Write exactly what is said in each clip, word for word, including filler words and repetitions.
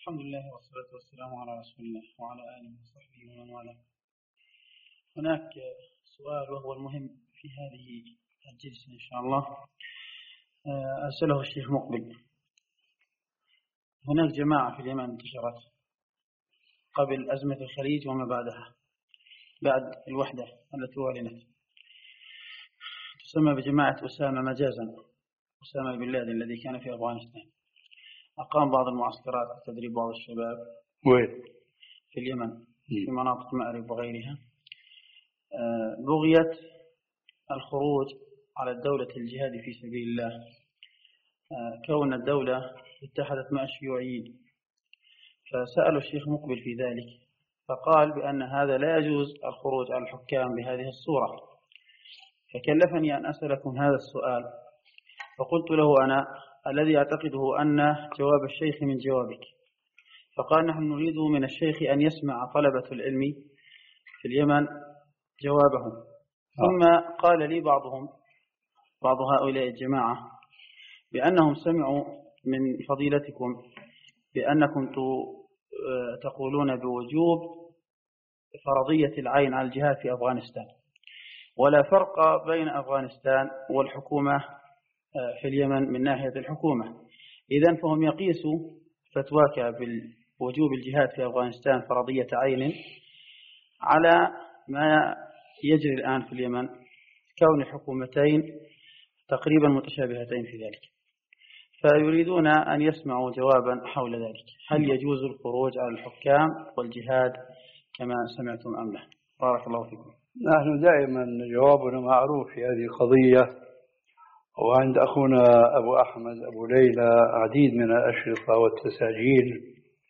الحمد لله والصلاة والسلام على رسول الله وعلى آله وصحبه ومن والاه. هناك سؤال وهو المهم في هذه الجلسة إن شاء الله، أرسله الشيخ مقبل. هناك جماعة في اليمن انتشرت قبل أزمة الخليج وما بعدها، بعد الوحدة التي أعلنت، تسمى بجماعة أسامة مجازا، أسامة بن لادن الذي كان في أفغانستان. أقام بعض المعسكرات لتدريب بعض الشباب وين؟ في اليمن في مناطق مأرب وغيرها. بغية الخروج على الدولة الجهاد في سبيل الله، كون الدولة اتحدت مع الشيوعيين، فسألوا الشيخ مقبل في ذلك فقال بأن هذا لا يجوز الخروج على الحكام بهذه الصورة، فكلفني أن أسألكم هذا السؤال، فقلت له أنا الذي أعتقده أن جواب الشيخ من جوابك، فقال نحن نريد من الشيخ أن يسمع طلبة العلم في اليمن جوابهم. ثم قال لي بعضهم بعض هؤلاء الجماعة بأنهم سمعوا من فضيلتكم بأنكم تقولون بوجوب فرضية العين على الجهاد في أفغانستان، ولا فرق بين أفغانستان والحكومة في اليمن من ناحية الحكومة، إذن فهم يقيسوا فتواك بوجوب الجهاد في أفغانستان فرضية عين على ما يجري الآن في اليمن، كون الحكومتين تقريبا متشابهتين في ذلك، فيريدون أن يسمعوا جوابا حول ذلك. هل يجوز الخروج على الحكام والجهاد كما سمعتم أم لا؟ بارك الله فيكم. نحن دائما جوابنا معروف في هذه القضية، وعند أخونا أبو أحمد أبو ليلى عديد من الأشرطة والتساجيل،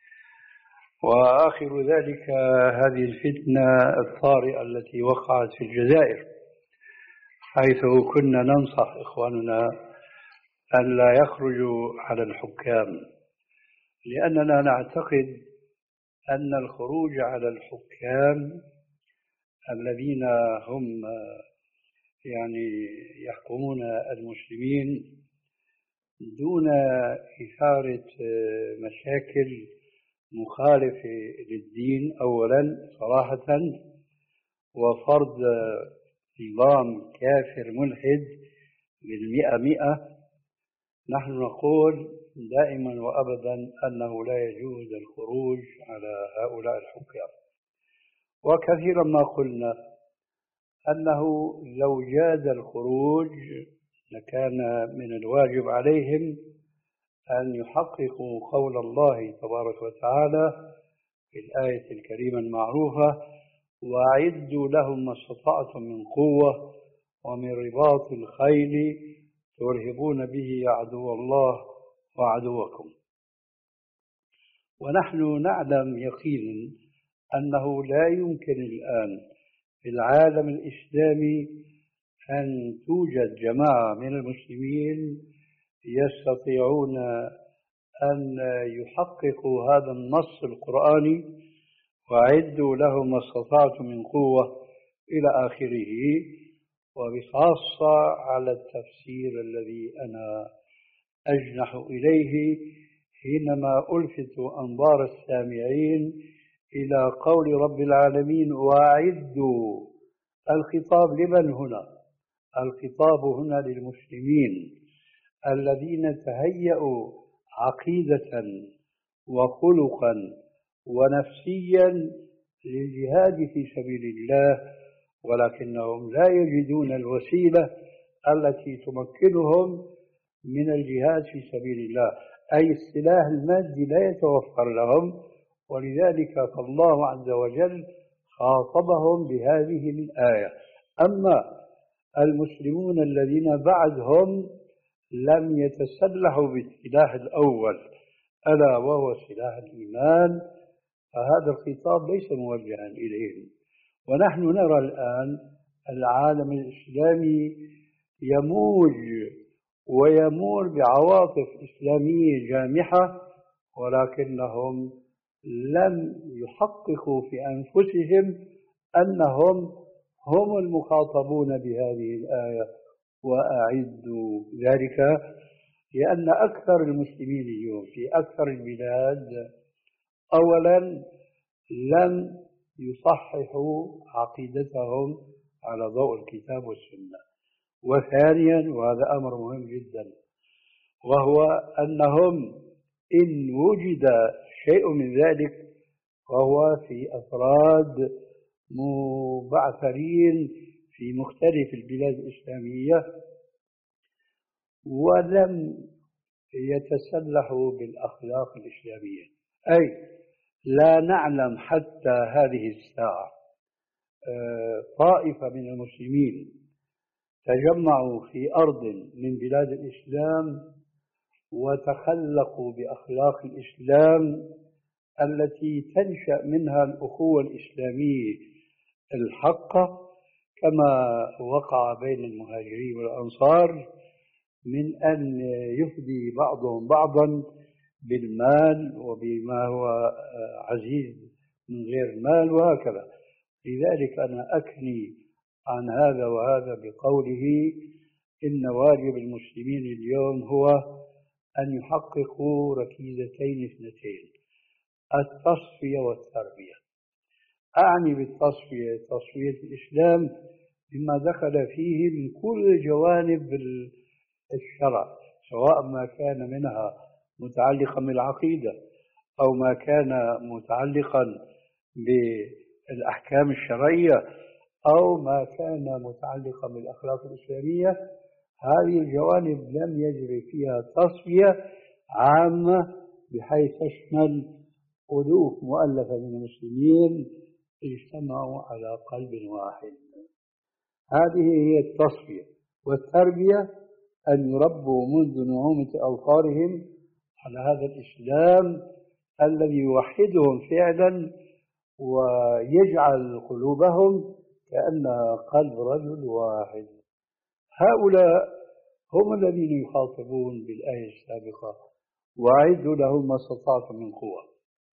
وآخر ذلك هذه الفتنة الطارئة التي وقعت في الجزائر، حيث كنا ننصح إخواننا أن لا يخرجوا على الحكام، لأننا نعتقد أن الخروج على الحكام الذين هم يعني يحكمون المسلمين دون إثارة مشاكل مخالفة للدين أولا صراحة، وفرض نظام كافر ملحد بالمئة مئة، نحن نقول دائما وأبدا أنه لا يجوز الخروج على هؤلاء الحكام. وكثيرا ما قلنا أنه لو جاز الخروج لكان من الواجب عليهم أن يحققوا قول الله تبارك وتعالى في الآية الكريمة المعروفة: وأعدوا لهم ما استطعتم من قوة ومن رباط الخيل ترهبون به عدو الله وعدوكم. ونحن نعلم يقينا أنه لا يمكن الآن في العالم الإسلامي أن توجد جماعة من المسلمين يستطيعون أن يحققوا هذا النص القرآني: وأعدوا لهم ما استطعتم من قوة إلى آخره، وبخاصة على التفسير الذي أنا أجنح إليه حينما ألفت أنظار السامعين إلى قول رب العالمين: وأعدوا. الخطاب لمن هنا؟ الخطاب هنا للمسلمين الذين تهيأوا عقيدة وخلقا ونفسيا للجهاد في سبيل الله، ولكنهم لا يجدون الوسيلة التي تمكنهم من الجهاد في سبيل الله، أي السلاح المادي لا يتوفر لهم، ولذلك فالله عز وجل خاطبهم بهذه الآية. أما المسلمون الذين بعدهم لم يتسلحوا بالسلاح الأول ألا وهو سلاح الإيمان، فهذا الخطاب ليس موجها إليهم. ونحن نرى الآن العالم الإسلامي يموج ويمور بعواطف إسلامية جامحة، ولكنهم لم يحققوا في أنفسهم أنهم هم المخاطبون بهذه الآية: وأعدوا. ذلك لأن أكثر المسلمين اليوم في أكثر البلاد أولا لم يصححوا عقيدتهم على ضوء الكتاب والسنة. وثانيا، وهذا أمر مهم جدا، وهو أنهم إن وجد شيء من ذلك فهو في أفراد مبعثرين في مختلف البلاد الإسلامية ولم يتسلحوا بالأخلاق الإسلامية. أي لا نعلم حتى هذه الساعة طائفة من المسلمين تجمعوا في أرض من بلاد الإسلام وتخلقوا بأخلاق الإسلام التي تنشأ منها الأخوة الإسلامية الحقة، كما وقع بين المهاجرين والأنصار من أن يفدي بعضهم بعضا بالمال وبما هو عزيز من غير المال وهكذا. لذلك أنا أكني عن هذا وهذا بقوله إن واجب المسلمين اليوم هو أن يحققوا ركيزتين اثنتين: التصفية والتربية. أعني بالتصفية تصفية الإسلام مما دخل فيه من كل جوانب الشرع، سواء ما كان منها متعلقا بالعقيدة أو ما كان متعلقا بالأحكام الشرعية أو ما كان متعلقا بالأخلاق الإسلامية. هذه الجوانب لم يجري فيها تصفية عامة بحيث تشمل ألوف مؤلفة من المسلمين اجتمعوا على قلب واحد. هذه هي التصفية. والتربية أن يربوا منذ نعومة أظفارهم على هذا الإسلام الذي يوحدهم فعلا ويجعل قلوبهم كأنها قلب رجل واحد. هؤلاء هم الذين يخاطبون بالآية السابقة: وأعدوا لهم ما استطعتم من قوة.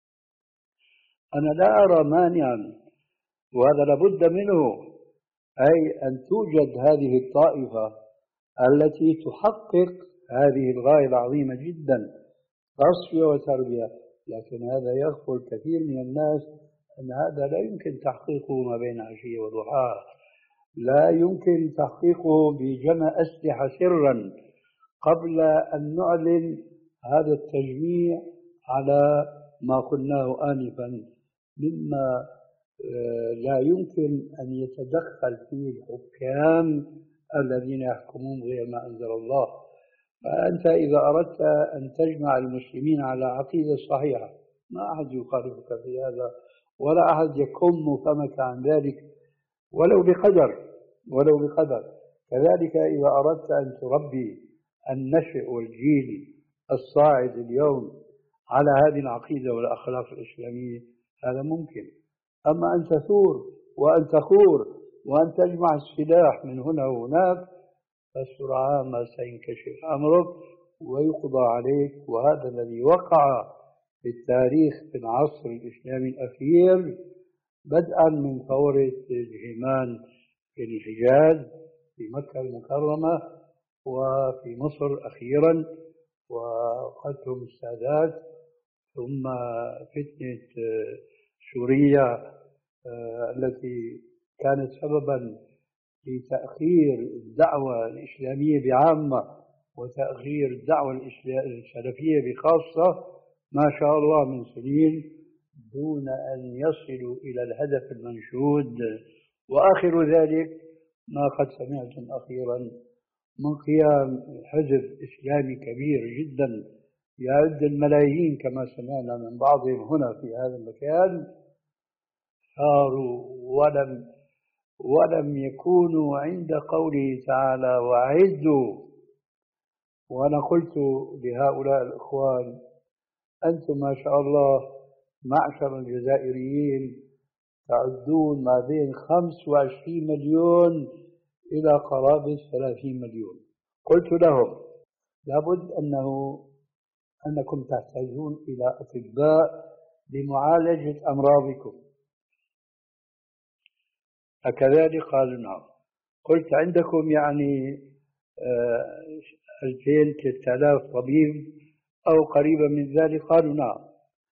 أنا لا أرى مانعا، وهذا لابد منه، أي أن توجد هذه الطائفة التي تحقق هذه الغاية العظيمة جدا، تصفية وتربية. لكن هذا يغفل كثير من الناس أن هذا لا يمكن تحقيقه ما بين عشية وضحاها، لا يمكن تحقيقه بجمع أسلحة سرا قبل أن نعلن هذا التجميع على ما قلناه آنفا، مما لا يمكن أن يتدخل فيه الحكام الذين يحكمون غير ما أنزل الله. فأنت إذا أردت أن تجمع المسلمين على عقيدة صحيحة ما أحد يخالفك في هذا ولا أحد يكم فمك عن ذلك ولو بقدر ولو بقدر. كذلك إذا أردت أن تربي النشء والجيل الصاعد اليوم على هذه العقيدة والأخلاق الإسلامية هذا ممكن. أما أن تثور وأن تخور وأن تجمع السلاح من هنا وهناك فسرعان ما سينكشف أمرك ويقضى عليك. وهذا الذي وقع في التاريخ في العصر الإسلامي الأخير، بدءا من ثورة جهيمان في الحجاز في مكة المكرمة وفي مصر أخيرا وقتلهم السادات، ثم فتنة سوريا التي كانت سببا في تأخير الدعوة الإسلامية بعامة وتأخير الدعوة السلفية بخاصة ما شاء الله من سنين دون أن يصلوا إلى الهدف المنشود. وآخر ذلك ما قد سمعتم أخيرا من قيام حزب إسلامي كبير جدا يعد الملايين كما سمعنا من بعضهم هنا في هذا المكان، صاروا ولم ولم يكونوا عند قوله تعالى وأعدوا. وأنا قلت لهؤلاء الإخوان: أنتم ما شاء الله معشر الجزائريين تعدون ما بين خمس وعشرين مليون إلى قرابة ثلاثين مليون. قلت لهم: لابد أنه أنكم تحتاجون إلى أطباء لمعالجة أمراضكم. أكذلك؟ قالوا نعم. قلت: عندكم يعني ألفين ثلاثة آلاف طبيب أو قريبا من ذلك؟ قالوا نعم.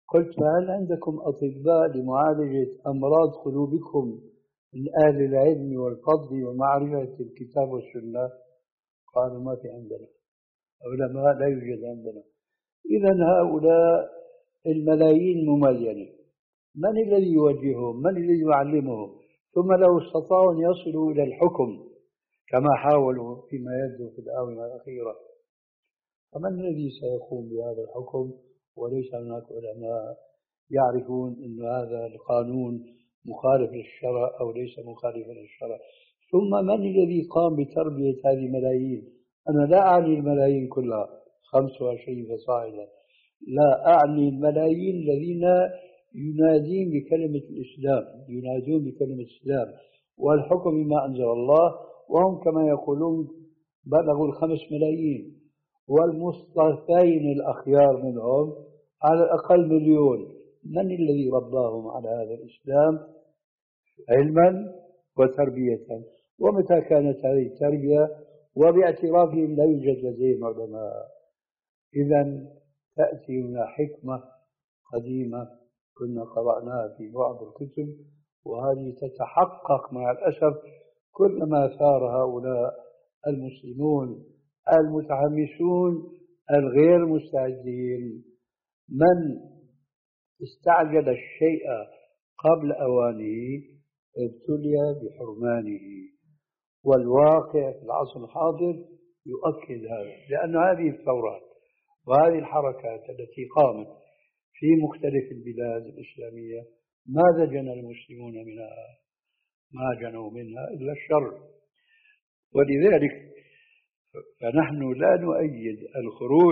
قلت هل عندكم أطباء لمعالجة أمراض قلوبكم من أهل العلم والفضل ومعرفة الكتاب والسنة؟ قالوا ما في عندنا علماء، لا يوجد عندنا. إذا هؤلاء الملايين مملينة، من الذي يوجههم؟ من الذي يعلمهم؟ ثم لو استطاعوا أن يصلوا إلى الحكم كما حاولوا فيما يبدو في الآونة الأخيرة، فمن الذي سيقوم بهذا الحكم وليس هناك علماء يعرفون أن هذا القانون مخالف للشرع أو ليس مخالفا للشرع؟ ثم من الذي قام بتربية هذه الملايين؟ أنا لا أعني الملايين كلها خمسة وعشرين فصاعدا، لا أعني الملايين الذين ينادون بكلمة الإسلام، ينادون بكلمة الإسلام والحكم بما أنزل الله، وهم كما يقولون بلغوا الخمس ملايين، والمصطفين الأخيار منهم على الأقل مليون. من الذي رباهم على هذا الإسلام علما وتربية؟ ومتى كانت هذه التربية وباعترافهم لا يوجد لديهم علماء؟ إذا تأتي هنا حكمة قديمة كنا قرأناها في بعض الكتب، وهذه تتحقق مع الأسف كلما ثار هؤلاء المسلمون المتحمسون الغير مستعدين. من استعجل الشيء قبل أوانه ابتلي بحرمانه، والواقع في العصر الحاضر يؤكد هذا، لأن هذه الثورات وهذه الحركات التي قامت في مختلف البلاد الإسلامية ماذا جنى المسلمون منها؟ ما جنوا منها إلا الشر. ولذلك فنحن لا نؤيد الخروج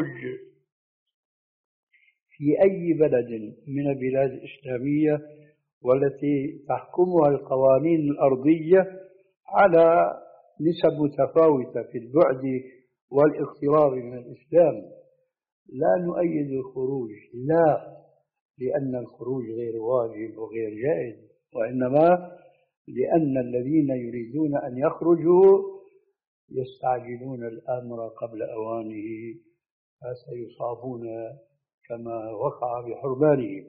في أي بلد من البلاد الإسلامية والتي تحكمها القوانين الأرضية على نسب متفاوتة في البعد والاقتراب من الإسلام. لا نؤيد الخروج، لا لأن الخروج غير واجب وغير جائز، وإنما لأن الذين يريدون أن يخرجوا يستعجلون الأمر قبل أوانه فسيصابون كما وقع بحرمانهم.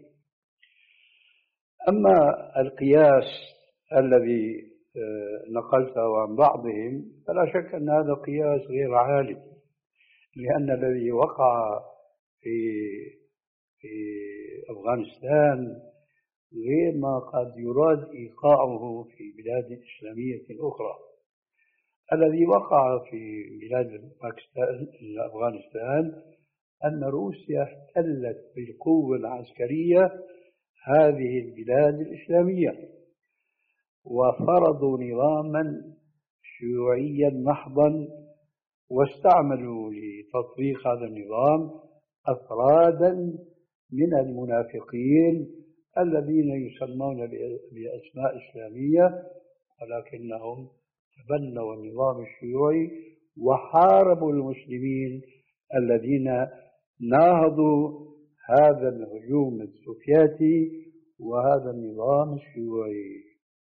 أما القياس الذي نقلته عن بعضهم فلا شك أن هذا قياس غير عالم، لأن الذي وقع في في أفغانستان غير ما قد يراد إيقاعه في بلاد إسلامية أخرى. الذي وقع في بلاد باكستان أفغانستان أن روسيا احتلت بالقوة العسكرية هذه البلاد الإسلامية وفرضوا نظاما شيوعيا محضا، واستعملوا لتطبيق هذا النظام أفرادا من المنافقين الذين يسمون بأسماء إسلامية، ولكنهم تبنوا النظام الشيوعي وحاربوا المسلمين الذين ناهضوا هذا الهجوم السوفيتي وهذا النظام الشيوعي.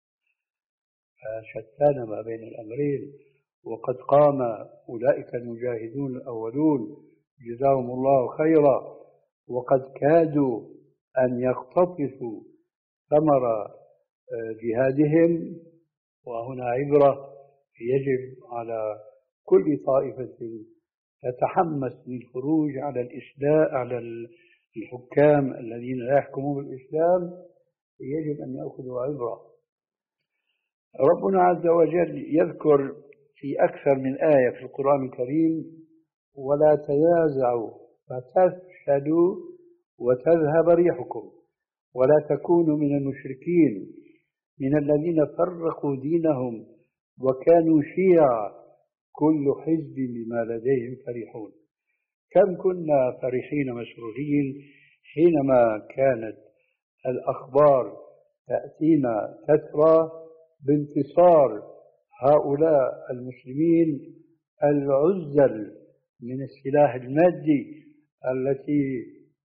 شتان ما بين الأمرين، وقد قام أولئك المجاهدون الأولون جزاهم الله خيرا وقد كادوا أن يقتطفوا ثمر جهادهم. وهنا عبرة يجب على كل طائفة تتحمس للخروج على الإسلام على الحكام الذين لا يحكمون بالإسلام، يجب أن يأخذوا عبرة. ربنا عز وجل يذكر في أكثر من آية في القرآن الكريم: ولا تنازعوا فتفشلوا وتذهب ريحكم ولا تكونوا من المشركين من الذين فرقوا دينهم وكانوا شيعا كل حزب بما لديهم فرحون. كم كنا فرحين مسرورين حينما كانت الأخبار تأتينا تترى بانتصار هؤلاء المسلمين العزل من السلاح المادي التي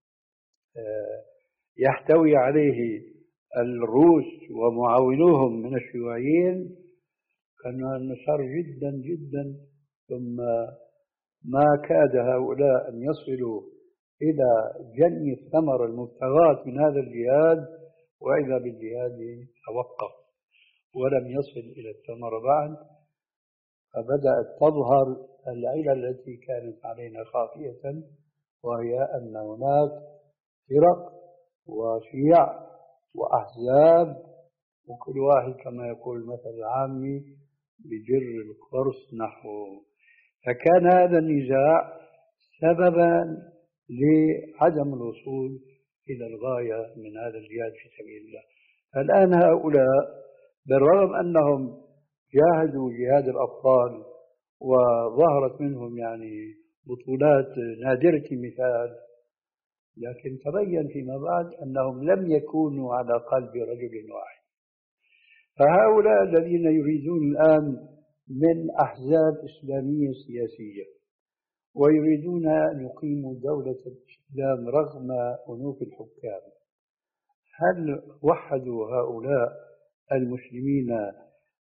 يحتوي عليه الروس ومعاونوهم من الشيوعيين. كان النصر جدا جدا، ثم ما كاد هؤلاء أن يصلوا إلى جني الثمر المبتغاة من هذا الجهاد، وإذا بالجهاد توقف ولم يصل إلى الثمر بعد، فبدأت تظهر العلل التي كانت علينا خافية، وهي أن هناك فرق وشيع وأحزاب، وكل واحد كما يقول المثل العامي بجر القرص نحوه. فكان هذا النزاع سببا لعدم الوصول إلى الغاية من هذا الجهاد في سبيل الله. الآن هؤلاء بالرغم أنهم جاهدوا جهاد الأبطال وظهرت منهم يعني بطولات نادرة المثال، لكن تبين فيما بعد أنهم لم يكونوا على قلب رجل واحد. فهؤلاء الذين يريدون الآن من أحزاب إسلامية سياسية ويريدون أن يقيموا دولة الإسلام رغم أنوف الحكام، هل وحدوا هؤلاء المسلمين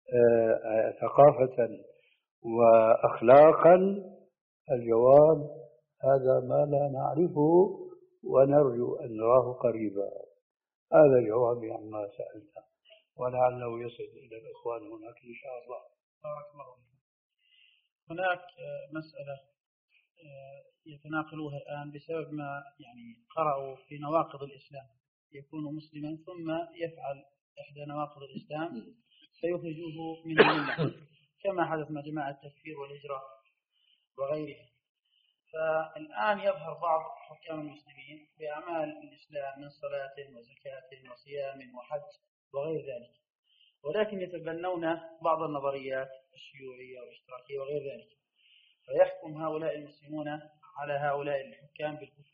ثقافة وأخلاقا؟ الجواب هذا ما لا نعرفه ونرجو أن نراه قريبا. هذا جوابي عما سألت، ولعله يصل إلى الإخوان هناك إن شاء الله. بارك الله فيك. هناك مسألة يتناقلوها الآن بسبب ما يعني قرأوا في نواقض الإسلام، يكون مسلما ثم يفعل إحدى نواقض الإسلام فيخرجوه من الملة، كما حدث مع جماعة التكفير والهجرة وغيرها. فالآن يظهر بعض حكام المسلمين بأعمال الإسلام من صلاة وزكاة وصيام وحج وغير ذلك، ولكن يتبنون بعض النظريات الشيوعية والاشتراكية وغير ذلك، فيحكم هؤلاء المسلمون على هؤلاء الحكام بالكفر،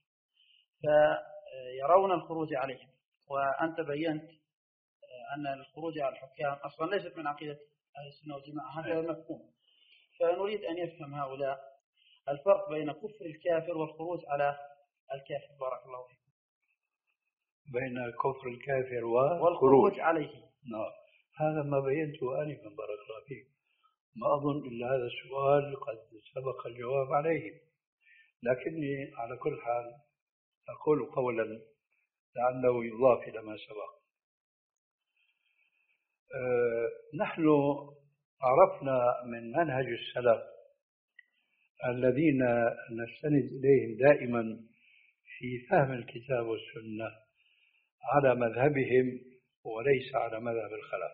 فيرون الخروج عليهم. وأنت بينت أن الخروج على الحكام أصلا ليست من عقيدة أهل السنة والجماعة، هذا المفهوم. فنريد أن يفهم هؤلاء الفرق بين كفر الكافر والخروج على الكافر. بارك الله فيكم. بين كفر الكافر والخروج عليه. نعم، هذا ما بينته آنفا بارك الله فيك. ما أظن إلا هذا السؤال قد سبق الجواب عليه، لكني على كل حال أقول قولا لعله يضاف إلى ما سبق. أه نحن عرفنا من منهج السلف الذين نستند إليهم دائما في فهم الكتاب والسنة على مذهبهم وليس على مذهب الخلف.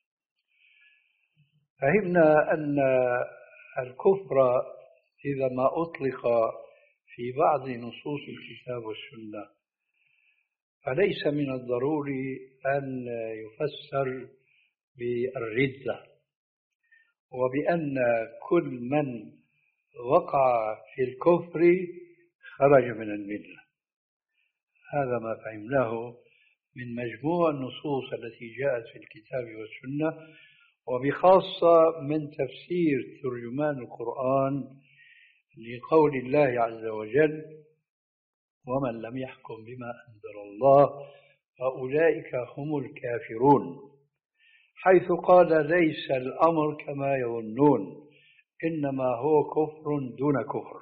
فهمنا أن الكفر إذا ما أطلق في بعض نصوص الكتاب والسنة فليس من الضروري أن يفسر بالردة، وبأن كل من وقع في الكفر خرج من الملة. هذا ما فهمناه من مجموع النصوص التي جاءت في الكتاب والسنة، وبخاصة من تفسير ترجمان القرآن لقول الله عز وجل: ومن لم يحكم بما أنزل الله فأولئك هم الكافرون، حيث قال: ليس الأمر كما يظنون إنما هو كفر دون كفر.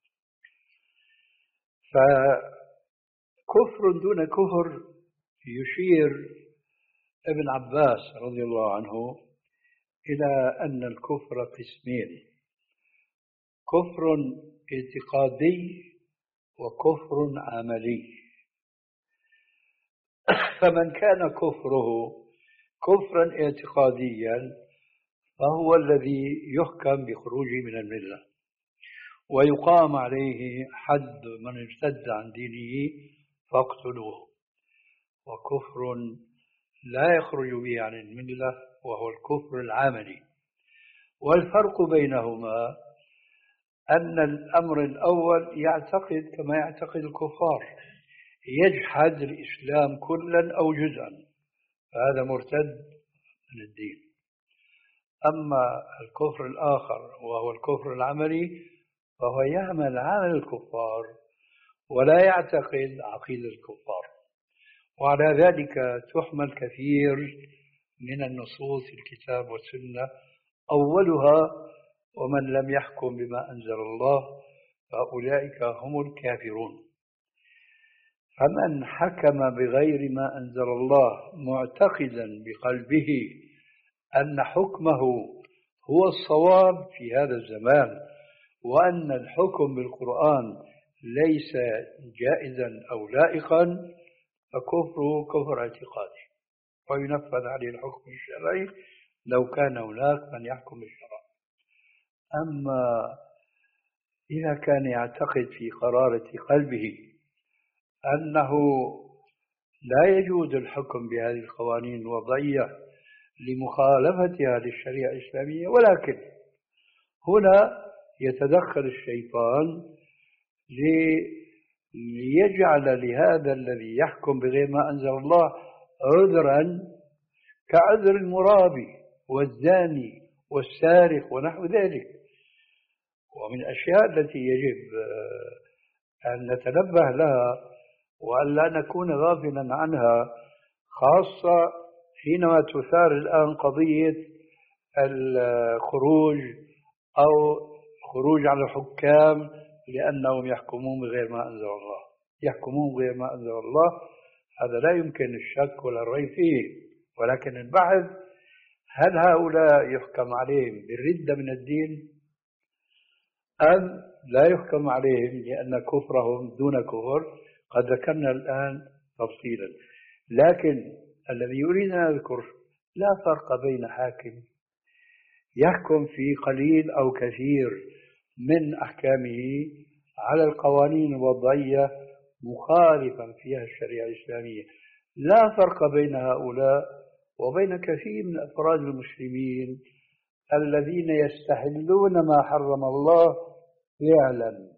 فكفر دون كفر يشير ابن عباس رضي الله عنه إلى أن الكفر قسمين: كفر اعتقادي وكفر عملي. فمن كان كفره كفرا اعتقاديا فهو الذي يحكم بخروجه من الملة ويقام عليه حد من ارتد عن دينه فاقتلوه، وكفر لا يخرج به عن الملة وهو الكفر العملي. والفرق بينهما أن الأمر الأول يعتقد كما يعتقد الكفار، يجحد الإسلام كلا أو جزءا، فهذا مرتد من الدين. أما الكفر الآخر وهو الكفر العملي فهو يعمل عمل الكفار ولا يعتقد عقيدة الكفار. وعلى ذلك تحمل كثير من النصوص في الكتاب والسنة، أولها: ومن لم يحكم بما أنزل الله فأولئك هم الكافرون. فمن حكم بغير ما أنزل الله معتقدا بقلبه أن حكمه هو الصواب في هذا الزمان، وأن الحكم بالقرآن ليس جائزا أو لائقا، فكفره كفر اعتقادي، وينفذ عليه الحكم الشرعي لو كان هناك من يحكم بالشرع. أما إذا كان يعتقد في قرارة قلبه أنه لا يجوز الحكم بهذه القوانين الوضعية لمخالفتها للشريعة الإسلامية، ولكن هنا يتدخل الشيطان ليجعل لهذا الذي يحكم بغير ما أنزل الله عذرا كعذر المرابي والزاني والسارق ونحو ذلك. ومن الأشياء التي يجب أن نتنبه لها وأن لا نكون غافلا عنها، خاصة حينما تثار الآن قضية الخروج أو خروج على الحكام لأنهم يحكمون بغير ما أنزل الله. يحكمون بغير ما أنزل الله، هذا لا يمكن الشك ولا الريب فيه، ولكن البحث هل هؤلاء يحكم عليهم بالردة من الدين أم لا يحكم عليهم لأن كفرهم دون كفر؟ قد ذكرنا الآن تفصيلا، لكن الذي يريد أن أذكر لا فرق بين حاكم يحكم في قليل أو كثير من أحكامه على القوانين الوضعية مخالفا فيها الشريعة الإسلامية. لا فرق بين هؤلاء وبين كثير من أفراد المسلمين الذين يستحلون ما حرم الله فعلا.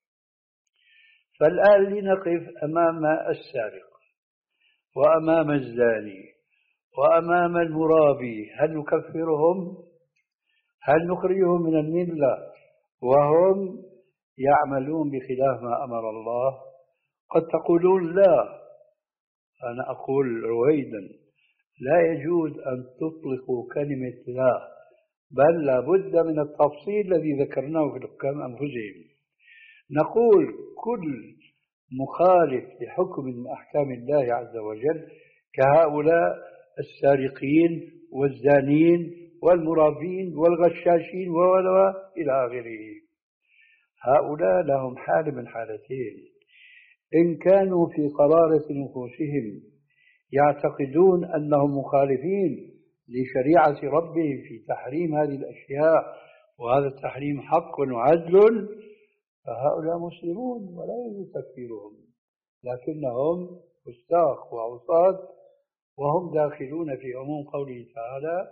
فالآن لنقف أمام السارق وأمام الزاني وأمام المرابي، هل نكفرهم؟ هل نخرجهم من الملة وهم يعملون بخلاف ما أمر الله؟ قد تقولون لا، أنا أقول رويدا لا يجوز أن تطلقوا كلمة لا، بل لابد من التفصيل الذي ذكرناه في الحكام أنفسهم. نقول كل مخالف لحكم من أحكام الله عز وجل كهؤلاء السارقين والزانين والمرابين والغشاشين وإلى آخره، هؤلاء لهم حال من حالتين: إن كانوا في قرارة نفوسهم يعتقدون أنهم مخالفين لشريعة ربهم في تحريم هذه الأشياء وهذا التحريم حق وعدل، فهؤلاء مسلمون ولا يجوز تكفيرهم، لكنهم فساق وعصاة، وهم داخلون في عموم قوله تعالى: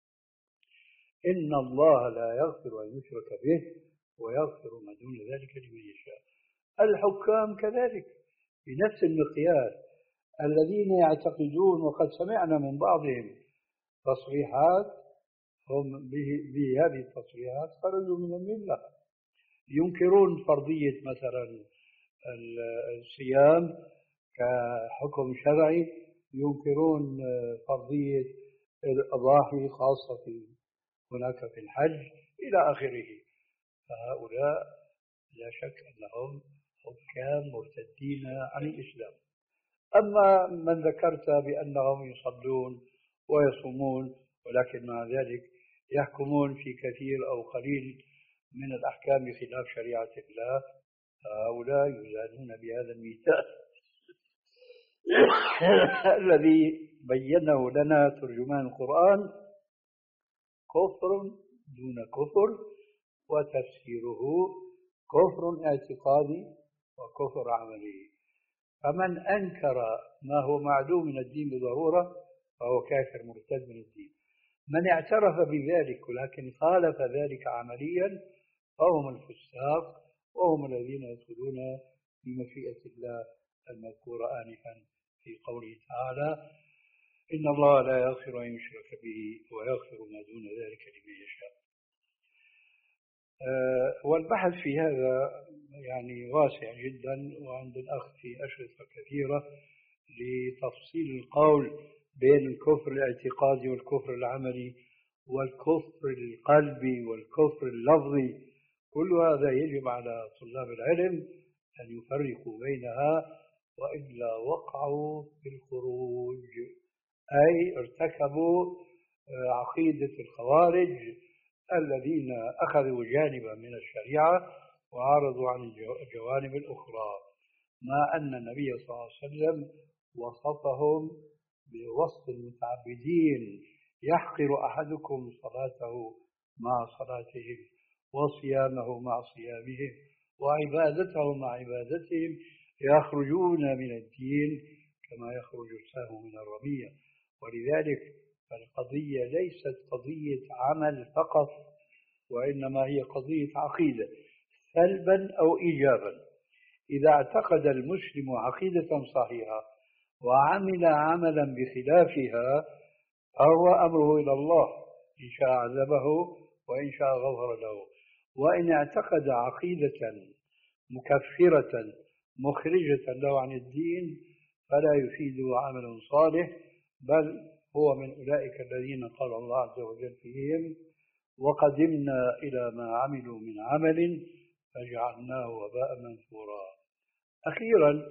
إن الله لا يغفر أن يشرك به ويغفر ما دون ذلك لمن يشاء. الحكام كذلك بنفس المقياس، الذين يعتقدون، وقد سمعنا من بعضهم تصريحات هم بهذه التصريحات خرجوا من الملة، ينكرون فرضية مثلا الصيام كحكم شرعي، ينكرون فرضية الأضاحي خاصة هناك في الحج إلى آخره. فهؤلاء لا شك أنهم حكام مرتدين عن الإسلام. أما من ذكرت بأنهم يصلون ويصومون ولكن مع ذلك يحكمون في كثير أو قليل من الأحكام بخلاف شريعة الله، هؤلاء يزادون بهذا الميثاق الذي بينه لنا ترجمان القرآن: كفر دون كفر، وتفسيره كفر اعتقادي وكفر عملي. فمن أنكر ما هو معلوم من الدين بضرورة فهو كافر مرتد من الدين. من اعترف بذلك ولكن خالف ذلك عمليا فهم الفساق، وهم الذين يدخلون في مشيئة الله المذكورة آنفا في قوله تعالى: إن الله لا يغفر أن يشرك به ويغفر ما دون ذلك لمن يشاء. أه والبحث في هذا يعني واسع جدا، وعند الأخ في أشرطة كثيرة لتفصيل القول بين الكفر الاعتقادي والكفر العملي والكفر القلبي والكفر اللفظي. كل هذا يجب على طلاب العلم أن يفرقوا بينها وإلا وقعوا في الخروج، أي ارتكبوا عقيدة الخوارج الذين أخذوا جانبا من الشريعة وعرضوا عن الجوانب الأخرى، ما أن النبي صلى الله عليه وسلم وصفهم بوصف المتعبدين: يحقر أحدكم صلاته مع صلاتهم، وصيامه مع صيامهم، وعبادته مع عبادتهم، يخرجون من الدين كما يخرج السهم من الرمية. ولذلك فالقضية ليست قضية عمل فقط، وإنما هي قضية عقيدة سلبا أو إيجابا. إذا اعتقد المسلم عقيدة صحيحة وعمل عملا بخلافها فهو أمره إلى الله، إن شاء عذبه وإن شاء غفر له. وإن اعتقد عقيدة مكفرة مخرجة له عن الدين فلا يفيده عمل صالح، بل هو من أولئك الذين قال الله عز وجل فيهم: وقدمنا إلى ما عملوا من عمل فجعلناه وباء منثورا. أخيرا،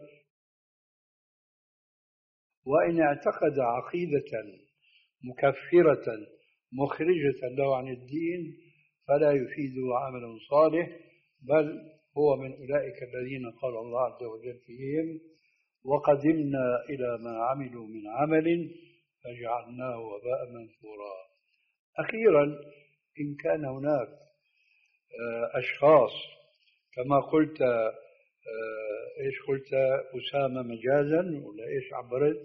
وإن اعتقد عقيدة مكفرة مخرجة له عن الدين فلا يفيده عمل صالح، بل هو من أولئك الذين قال الله عز وجل فيهم: وقدمنا إلى ما عملوا من عمل فجعلناه وباء منثورا. أخيرا، إن كان هناك أشخاص كما قلت، إيش قلت؟ أسامة مجازا ولا إيش عبرت؟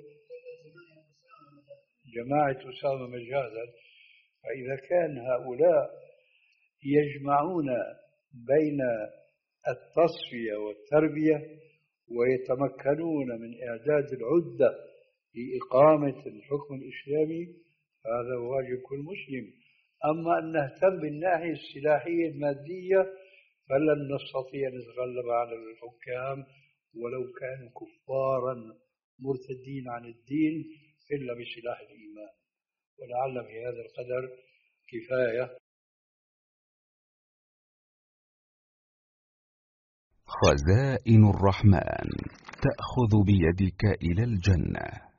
جماعة أسامة مجازا. فإذا كان هؤلاء يجمعون بين التصفية والتربية ويتمكنون من إعداد العدة لإقامة الحكم الإسلامي، هذا واجب كل مسلم. أما أن نهتم بالناحية السلاحية المادية فلن نستطيع أن نتغلب على الحكام ولو كانوا كفارا مرتدين عن الدين إلا بسلاح الإيمان. ولعل في هذا القدر كفاية. خزائن الرحمن تأخذ بيدك إلى الجنة.